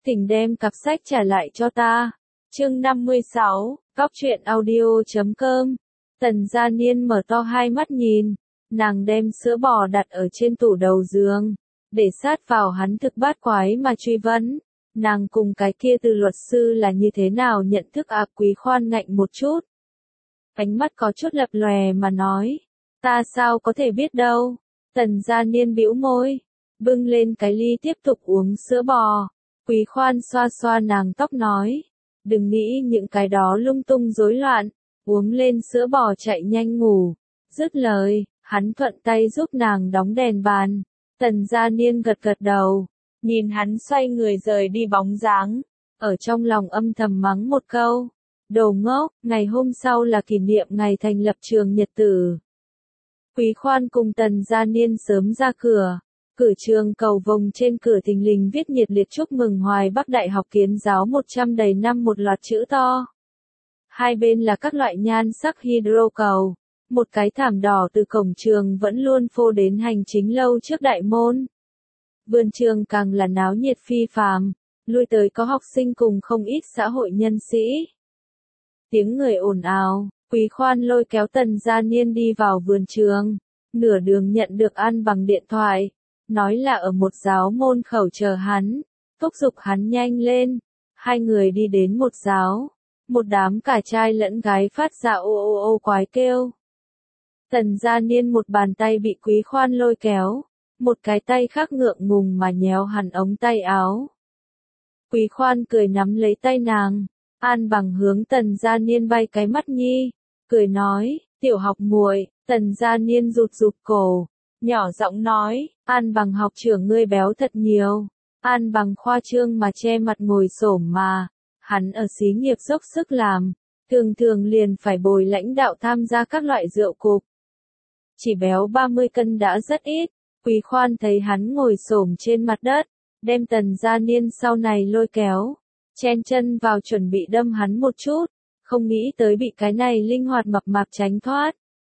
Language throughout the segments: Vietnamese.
Thỉnh đem cặp sách trả lại cho ta. Chương 56, Cóc truyện audio.com. Tần Gia Niên mở to hai mắt nhìn, nàng đem sữa bò đặt ở trên tủ đầu giường, để sát vào hắn thực bát quái mà truy vấn. Nàng cùng cái kia từ luật sư là như thế nào nhận thức Quý Khoan ngạnh một chút. Ánh mắt có chút lập lòe mà nói, ta sao có thể biết đâu. Tần Gia Niên bĩu môi, bưng lên cái ly tiếp tục uống sữa bò. Quý Khoan xoa xoa nàng tóc nói, đừng nghĩ những cái đó lung tung rối loạn, uống lên sữa bò chạy nhanh ngủ. Dứt lời, hắn thuận tay giúp nàng đóng đèn bàn. Tần Gia Niên gật gật đầu, nhìn hắn xoay người rời đi bóng dáng, ở trong lòng âm thầm mắng một câu, đồ ngốc. Ngày hôm sau là kỷ niệm ngày thành lập trường nhật tử. Quý Khoan cùng Tần Gia Niên sớm ra cửa. Cửa trường cầu vồng trên cửa thình lình viết nhiệt liệt chúc mừng Hoài Bắc Đại học Kiến giáo 100 đầy năm một loạt chữ to. Hai bên là các loại nhan sắc hydro cầu. Một cái thảm đỏ từ cổng trường vẫn luôn phô đến hành chính lâu trước đại môn. Vườn trường càng là náo nhiệt phi phàm, lui tới có học sinh cùng không ít xã hội nhân sĩ. Tiếng người ồn ào, Quý Khoan lôi kéo Tần Gia Niên đi vào vườn trường, nửa đường nhận được An Bằng điện thoại. Nói là ở một giáo môn khẩu chờ hắn, thúc giục hắn nhanh lên. Hai người đi đến một giáo, một đám cả trai lẫn gái phát ra ô ô ô quái kêu. Tần Gia Niên một bàn tay bị Quý Khoan lôi kéo, một cái tay khác ngượng ngùng mà nhéo hắn ống tay áo. Quý Khoan cười nắm lấy tay nàng, An Bằng hướng Tần Gia Niên bay cái mắt nhi, cười nói, tiểu học muội. Tần Gia Niên rụt rụt cổ, nhỏ giọng nói, An Bằng học trưởng ngươi béo thật nhiều. An Bằng khoa trương mà che mặt ngồi xổm mà, hắn ở xí nghiệp dốc sức làm, thường thường liền phải bồi lãnh đạo tham gia các loại rượu cục. Chỉ béo 30 cân đã rất ít. Quý Khoan thấy hắn ngồi xổm trên mặt đất, đem Tần Gia Niên sau này lôi kéo, chen chân vào chuẩn bị đâm hắn một chút, không nghĩ tới bị cái này linh hoạt mập mạp tránh thoát.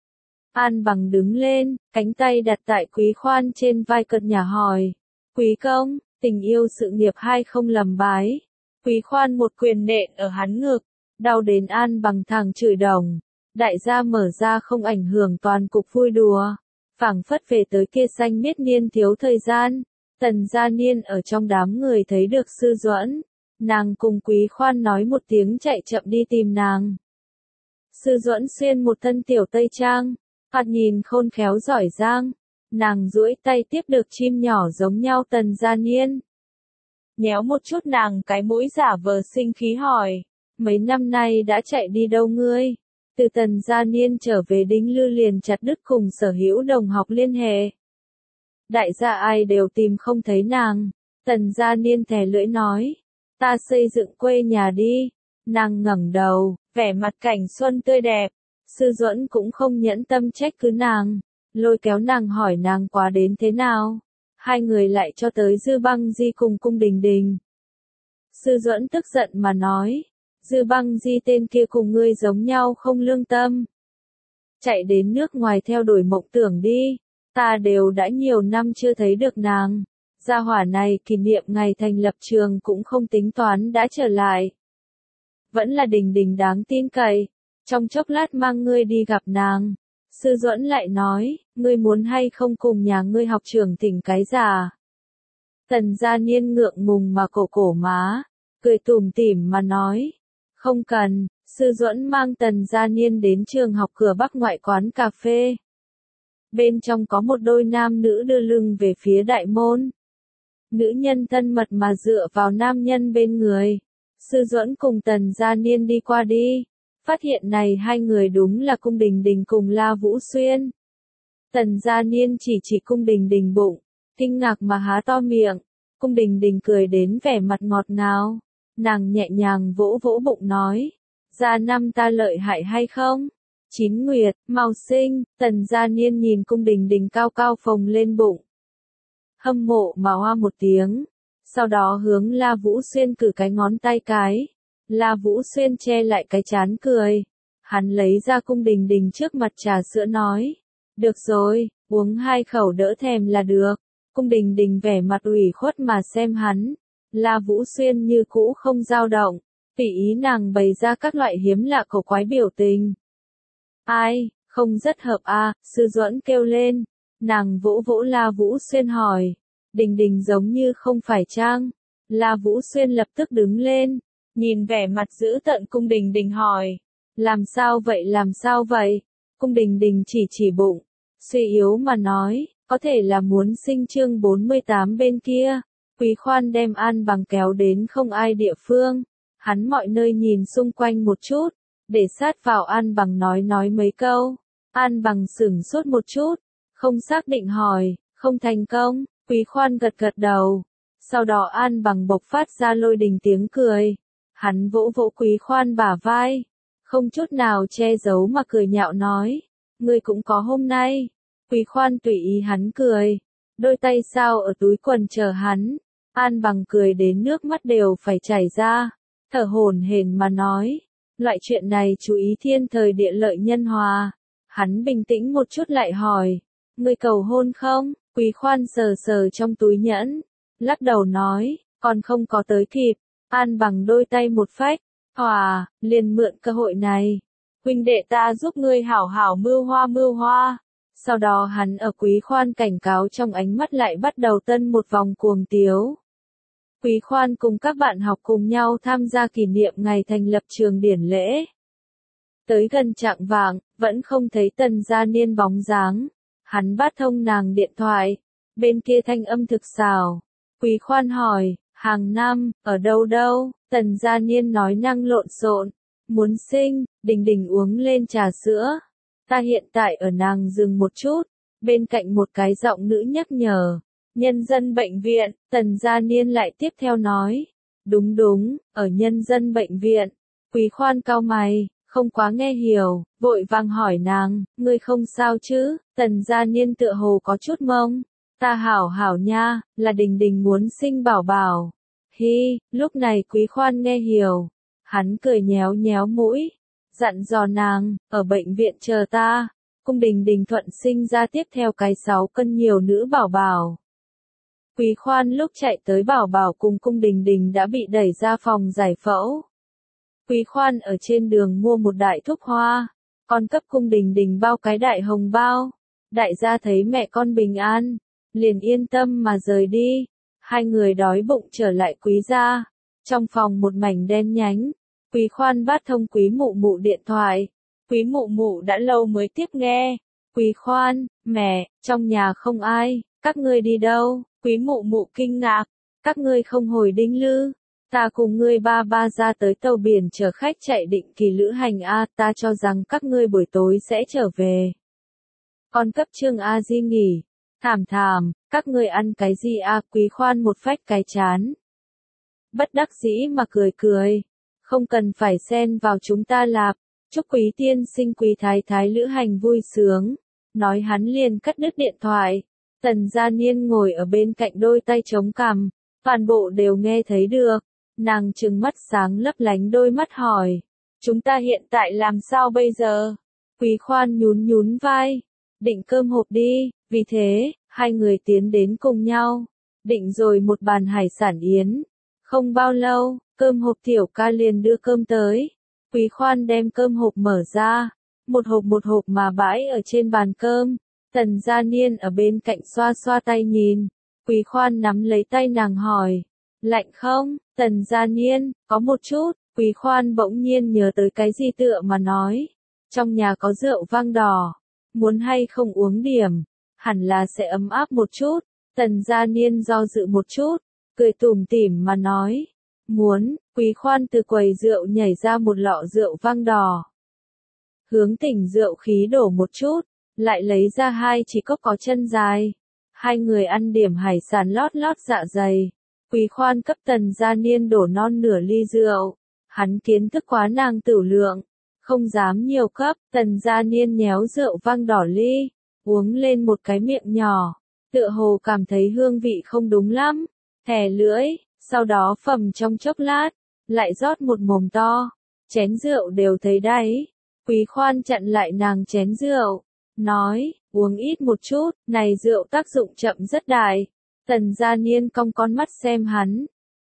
An Bằng đứng lên, cánh tay đặt tại Quý Khoan trên vai cợt nhả hỏi, Quý công, tình yêu sự nghiệp hay không lầm bái. Quý Khoan một quyền nện ở hắn ngực, đau đến An Bằng thẳng chửi đồng. Đại gia mở ra không ảnh hưởng toàn cục vui đùa, phảng phất về tới kia xanh miết niên thiếu thời gian. Tần Gia Niên ở trong đám người thấy được Sư Duẫn, nàng cùng Quý Khoan nói một tiếng chạy chậm đi tìm nàng. Sư Duẫn xuyên một thân tiểu tây trang, thoạt nhìn khôn khéo giỏi giang, nàng duỗi tay tiếp được chim nhỏ giống nhau Tần Gia Niên. Nhéo một chút nàng cái mũi giả vờ sinh khí hỏi, mấy năm nay đã chạy đi đâu ngươi? Từ Tần Gia Niên trở về Đinh Lư liền chặt đứt cùng sở hữu đồng học liên hệ. Đại gia ai đều tìm không thấy nàng. Tần Gia Niên thè lưỡi nói, ta xây dựng quê nhà đi. Nàng ngẩng đầu, vẻ mặt cảnh xuân tươi đẹp. Sư Duẫn cũng không nhẫn tâm trách cứ nàng, lôi kéo nàng hỏi nàng quá đến thế nào. Hai người lại cho tới Dư Băng Di cùng Cung Đình Đình. Sư Duẫn tức giận mà nói, Dư Băng Di tên kia cùng ngươi giống nhau không lương tâm. Chạy đến nước ngoài theo đuổi mộng tưởng đi, ta đều đã nhiều năm chưa thấy được nàng. Gia hỏa này kỷ niệm ngày thành lập trường cũng không tính toán đã trở lại. Vẫn là Đình Đình đáng tin cậy, trong chốc lát mang ngươi đi gặp nàng. Sư Duẫn lại nói, ngươi muốn hay không cùng nhà ngươi học trưởng thỉnh cái giả. Tần Gia Niên ngượng ngùng mà cổ má, cười tủm tỉm mà nói, không cần. Sư Duẫn mang Tần Gia Niên đến trường học cửa Bắc ngoại quán cà phê. Bên trong có một đôi nam nữ đưa lưng về phía đại môn. Nữ nhân thân mật mà dựa vào nam nhân bên người. Sư Duẫn cùng Tần Gia Niên đi qua đi. Phát hiện này hai người đúng là Cung Đình Đình cùng La Vũ Xuyên. Tần Gia Niên chỉ Cung Đình Đình bụng, kinh ngạc mà há to miệng. Cung Đình Đình cười đến vẻ mặt ngọt ngào. Nàng nhẹ nhàng vỗ vỗ bụng nói, Gia Năm ta lợi hại hay không? Chín nguyệt, mau sinh. Tần Gia Niên nhìn Cung Đình Đình cao cao phồng lên bụng, hâm mộ mà hoa một tiếng, sau đó hướng La Vũ Xuyên cử cái ngón tay cái. La Vũ Xuyên che lại cái trán cười, hắn lấy ra Cung Đình Đình trước mặt trà sữa nói, được rồi, uống hai khẩu đỡ thèm là được. Cung Đình Đình vẻ mặt ủy khuất mà xem hắn, La Vũ Xuyên như cũ không dao động, tùy ý nàng bày ra các loại hiếm lạ cổ quái biểu tình. Ai, không rất hợp à, Sư Duẫn kêu lên. Nàng vỗ vỗ La Vũ Xuyên hỏi. Đình Đình giống như không phải chăng? La Vũ Xuyên lập tức đứng lên, nhìn vẻ mặt dữ tợn Cung Đình Đình hỏi. Làm sao vậy, làm sao vậy? Cung Đình Đình chỉ bụng, suy yếu mà nói, có thể là muốn sinh chương 48 bên kia. Quý Khoan đem An Bằng kéo đến không ai địa phương. Hắn mọi nơi nhìn xung quanh một chút, để sát vào An Bằng nói mấy câu. An Bằng sửng sốt một chút, không xác định hỏi, không thành công. Quý Khoan gật gật đầu. Sau đó An Bằng bộc phát ra lôi đình tiếng cười. Hắn vỗ vỗ Quý Khoan bả vai, không chút nào che giấu mà cười nhạo nói, ngươi cũng có hôm nay. Quý Khoan tùy ý hắn cười, đôi tay sao ở túi quần chờ hắn. An Bằng cười đến nước mắt đều phải chảy ra, thở hổn hển mà nói, loại chuyện này chú ý thiên thời địa lợi nhân hòa. Hắn bình tĩnh một chút lại hỏi, ngươi cầu hôn không? Quý Khoan sờ sờ trong túi nhẫn, lắc đầu nói, còn không có tới kịp. An Bằng đôi tay một phách, liền mượn cơ hội này, huynh đệ ta giúp ngươi hảo hảo mưu hoa. Sau đó hắn ở Quý Khoan cảnh cáo trong ánh mắt lại bắt đầu tân một vòng cuồng tiếu. Quý Khoan cùng các bạn học cùng nhau tham gia kỷ niệm ngày thành lập trường điển lễ. Tới gần chạng vạng, vẫn không thấy Tần Gia Niên bóng dáng. Hắn bắt thông nàng điện thoại, bên kia thanh âm thực xào. Quý Khoan hỏi, hàng năm, ở đâu? Tần Gia Niên nói năng lộn xộn, muốn sinh. Đình Đình uống lên trà sữa. Ta hiện tại ở. Nàng dừng một chút, bên cạnh một cái giọng nữ nhắc nhở. Nhân dân bệnh viện. Tần Gia Niên lại tiếp theo nói, đúng, ở nhân dân bệnh viện. Quý Khoan cau mày, không quá nghe hiểu, vội vàng hỏi nàng, ngươi không sao chứ? Tần Gia Niên tựa hồ có chút mông. Ta hảo nha, là Đình Đình muốn sinh bảo bảo. Hi, lúc này Quý Khoan nghe hiểu. Hắn cười nhéo mũi, dặn dò nàng, ở bệnh viện chờ ta. Cung Đình Đình thuận sinh ra tiếp theo cái 6 cân nhiều nữ bảo bảo. Quý Khoan lúc chạy tới bảo bảo cùng Cung Đình Đình đã bị đẩy ra phòng giải phẫu. Quý Khoan ở trên đường mua một đại thuốc hoa, còn cấp Cung Đình Đình bao cái đại hồng bao. Đại gia thấy mẹ con bình an, liền yên tâm mà rời đi. Hai người đói bụng trở lại Quý gia. Trong phòng một mảnh đen nhánh, Quý Khoan bắt thông Quý Mụ Mụ điện thoại. Quý Mụ Mụ đã lâu mới tiếp nghe. Quý Khoan, mẹ, trong nhà không ai, các ngươi đi đâu? Quý Mụ Mụ kinh ngạc, các ngươi không hồi Đinh Lư. Ta cùng ngươi ba ra tới tàu biển chở khách chạy định kỳ lữ hành a, ta cho rằng các ngươi buổi tối sẽ trở về. Còn cấp Trương A Di nghỉ. Thảm, các ngươi ăn cái gì a? Quý Khoan một phách cái chán. Bất đắc dĩ mà cười. Không cần phải xen vào chúng ta lạp. Chúc Quý tiên sinh Quý thái lữ hành vui sướng. Nói hắn liền cắt đứt điện thoại. Tần Gia Niên ngồi ở bên cạnh đôi tay chống cằm. Toàn bộ đều nghe thấy được. Nàng trừng mắt sáng lấp lánh đôi mắt hỏi. Chúng ta hiện tại làm sao bây giờ? Quý Khoan nhún vai. Định cơm hộp đi. Vì thế, hai người tiến đến cùng nhau. Định rồi một bàn hải sản yến. Không bao lâu, cơm hộp tiểu ca liền đưa cơm tới. Quý Khoan đem cơm hộp mở ra. Một hộp mà bãi ở trên bàn cơm. Tần Gia Niên ở bên cạnh xoa tay nhìn. Quý Khoan nắm lấy tay nàng hỏi. Lạnh không? Tần Gia Niên, có một chút. Quý Khoan bỗng nhiên nhớ tới cái gì tựa mà nói. Trong nhà có rượu vang đỏ. Muốn hay không uống điểm? Hẳn là sẽ ấm áp một chút. Tần Gia Niên do dự một chút. Cười tủm tỉm mà nói. Muốn. Quý Khoan từ quầy rượu nhảy ra một lọ rượu vang đỏ. Hướng tỉnh rượu khí đổ một chút. Lại lấy ra 2 chỉ cốc có chân dài. Hai người ăn điểm hải sản lót dạ dày. Quý Khoan cấp Tần Gia Niên đổ non nửa ly rượu. Hắn kiến thức quá nàng tửu lượng. Không dám nhiều cấp. Tần Gia Niên nhéo rượu vang đỏ ly. Uống lên một cái miệng nhỏ. Tựa hồ cảm thấy hương vị không đúng lắm. Thè lưỡi. Sau đó phẩm trong chốc lát. Lại rót một mồm to. Chén rượu đều thấy đáy. Quý Khoan chặn lại nàng chén rượu. Nói, uống ít một chút, này rượu tác dụng chậm rất đại. Tần Gia Niên cong con mắt xem hắn.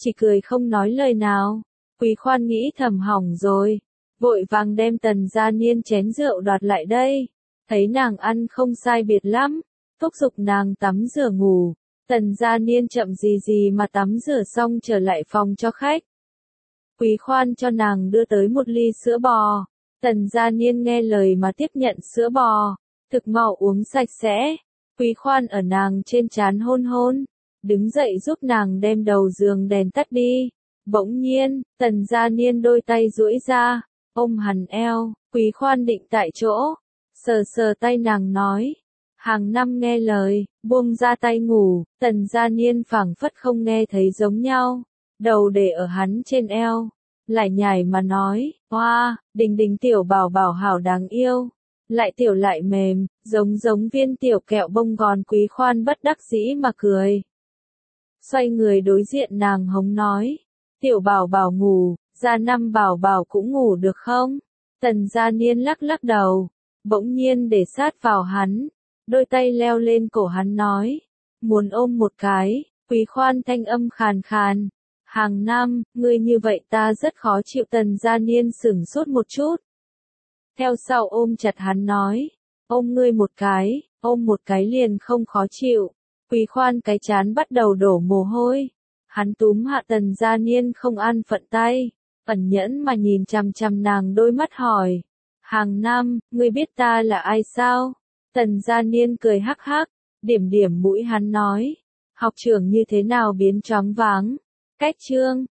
chỉ cười không nói lời nào. Quý Khoan nghĩ thầm hỏng rồi, vội vàng đem Tần Gia Niên chén rượu đoạt lại đây. Thấy nàng ăn không sai biệt lắm, thúc giục nàng tắm rửa ngủ. Tần Gia Niên chậm gì gì mà tắm rửa xong trở lại phòng cho khách. Quý Khoan cho nàng đưa tới một ly sữa bò. Tần Gia Niên nghe lời mà tiếp nhận sữa bò, thực mau uống sạch sẽ. Quý Khoan ở nàng trên trán hôn hôn, đứng dậy giúp nàng đem đầu giường đèn tắt đi. Bỗng nhiên, Tần Gia Niên đôi tay duỗi ra, ôm hằn eo. Quý Khoan định tại chỗ, sờ sờ tay nàng nói, hàng năm nghe lời, buông ra tay ngủ. Tần Gia Niên phảng phất không nghe thấy giống nhau, đầu để ở hắn trên eo, lại nhảy mà nói, hoa, Đình Đình tiểu bảo bảo hảo đáng yêu, lại tiểu lại mềm, giống viên tiểu kẹo bông gòn. Quý Khoan bất đắc dĩ mà cười. Xoay người đối diện nàng hống nói, tiểu bảo bảo ngủ, Gia Năm bảo bảo cũng ngủ được không? Tần Gia Niên lắc lắc đầu, bỗng nhiên để sát vào hắn, đôi tay leo lên cổ hắn nói, muốn ôm một cái. Quý Khoan thanh âm khàn khàn, hàng năm, ngươi như vậy ta rất khó chịu. Tần Gia Niên sửng sốt một chút, theo sau ôm chặt hắn nói, ôm ngươi một cái, ôm một cái liền không khó chịu. Quý Khoan cái chán bắt đầu đổ mồ hôi, hắn túm hạ Tần Gia Niên không an phận tay, ẩn nhẫn mà nhìn chằm chằm nàng đôi mắt hỏi, hàng năm, ngươi biết ta là ai sao? Tần Gia Niên cười hắc hắc, điểm điểm mũi hắn nói, học trưởng như thế nào biến choáng váng. Cách chương